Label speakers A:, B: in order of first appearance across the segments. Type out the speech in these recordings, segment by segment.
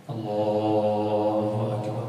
A: الله أكبر.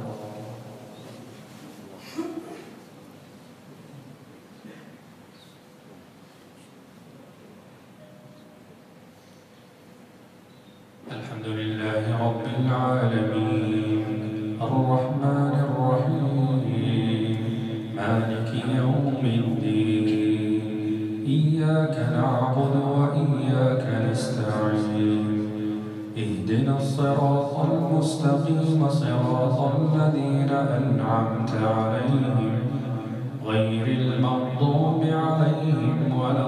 A: الحمد لله رب العالمين الرحمن الرحيم مالك يوم الدين إياك نعبد وإياك نستعين اهدنا الصراط المستقيم صراط الذين أنعمت عليهم غير المغضوب عليهم ولا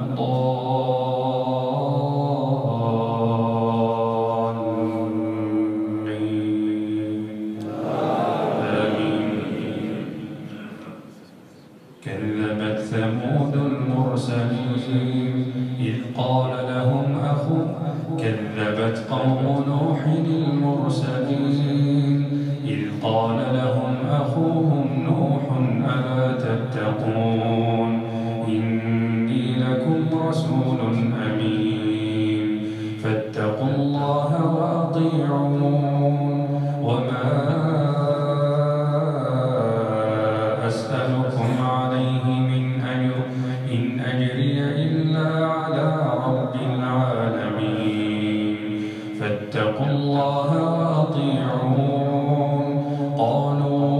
A: كذبت ثمود المرسلين إذ قال لهم كذبت قوم نوح المرسلين إذ قال لهم أخوهم نوح ألا تتقون إني لكم رسول أمين فاتقوا الله وأطيعون وما أسألكم عليه من أجر إن أجري إلا على رب العالمين فاتقوا الله وأطيعون قالوا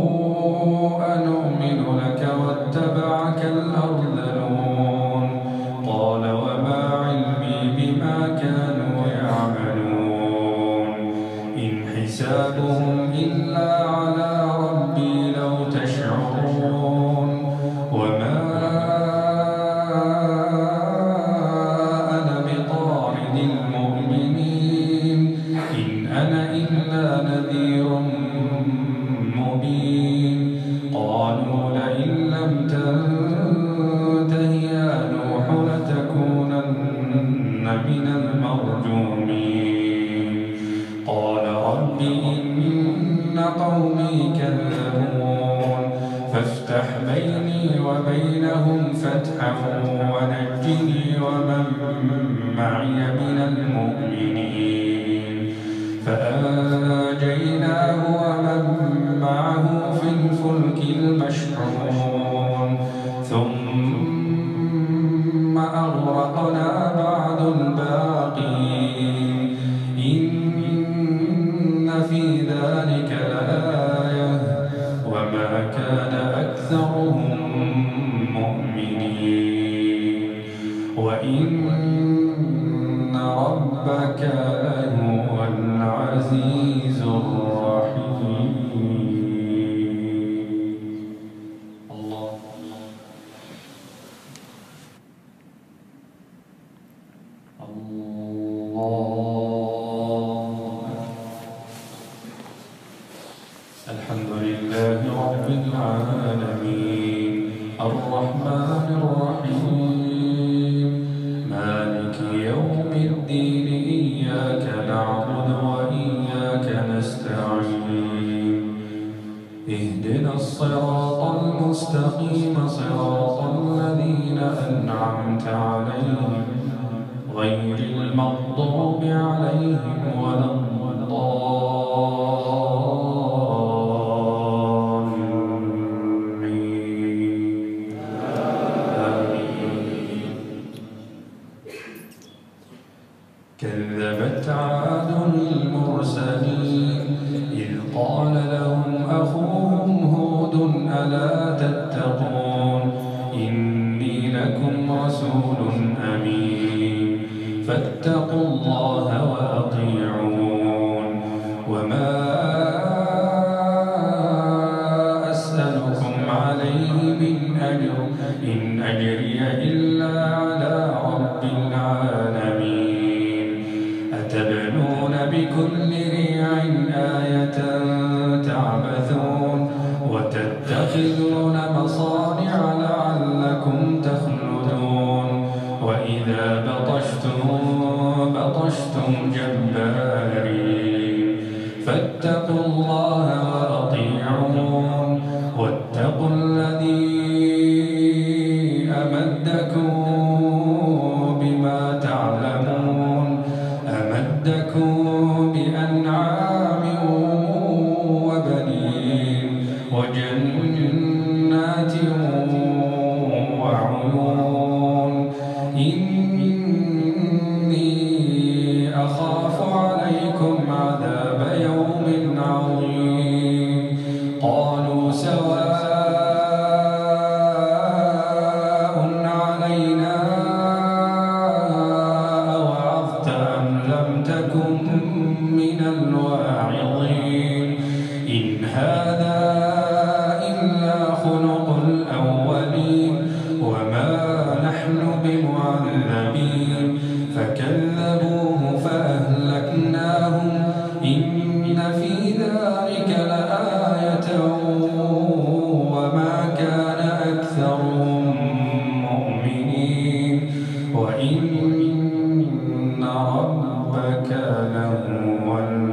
A: أنؤمن لك واتبعك الأرذلون قال وما علمي بما كانوا يعملون إن حسابهم إلا على ربي لو تشعرون وما أنا بطارد المؤمنين إن أنا إلا نذير مبين قالوا لئن لم تنته يا نوح لتكونن من المرجومين قال رب إن قومي كذبون فافتح بيني وبينهم فتحا ونجني ومن معي من المؤمنين فأنجيناه ومن معه في الفلك المشحون ثم أغرقنا بعد الباقين إن في ذلك لآية وما كان أكثرهم مؤمنين وإن ربك لهو العزيز الرحيم. الله الحمد لله رب العالمين الرحمن الرحيم مالك يوم الدين إياك نعبد وإياك نستعين اهدنا الصراط المستقيم صراط الذين أنعمت عليهم غير المغضوب عليهم ولا كذبت عاد المرسلين إذ قال لهم أخوهم هود ألا تتقون إني لكم رسول أمين فاتقوا الله وأطيعون وما أسألكم عليه من أجر إن أجري إلا على رب العالمين أتبنون بكل ريع آية تعبثون وتتخذون مصانع لعلكم تخلدون وإذا بطشتم جبارين فاتقوا الله وأطيعون واتقوا الذي أمدكم بما تعلمون أمدكم بأنعام لم تكن من الواعظين إن هذا إلا خلق الأولين وما نحن بمعذبين فكذبوه فأهلكناهم إن في ذلك لآية وما كان أكثرهم مؤمنين وإن ربك لهو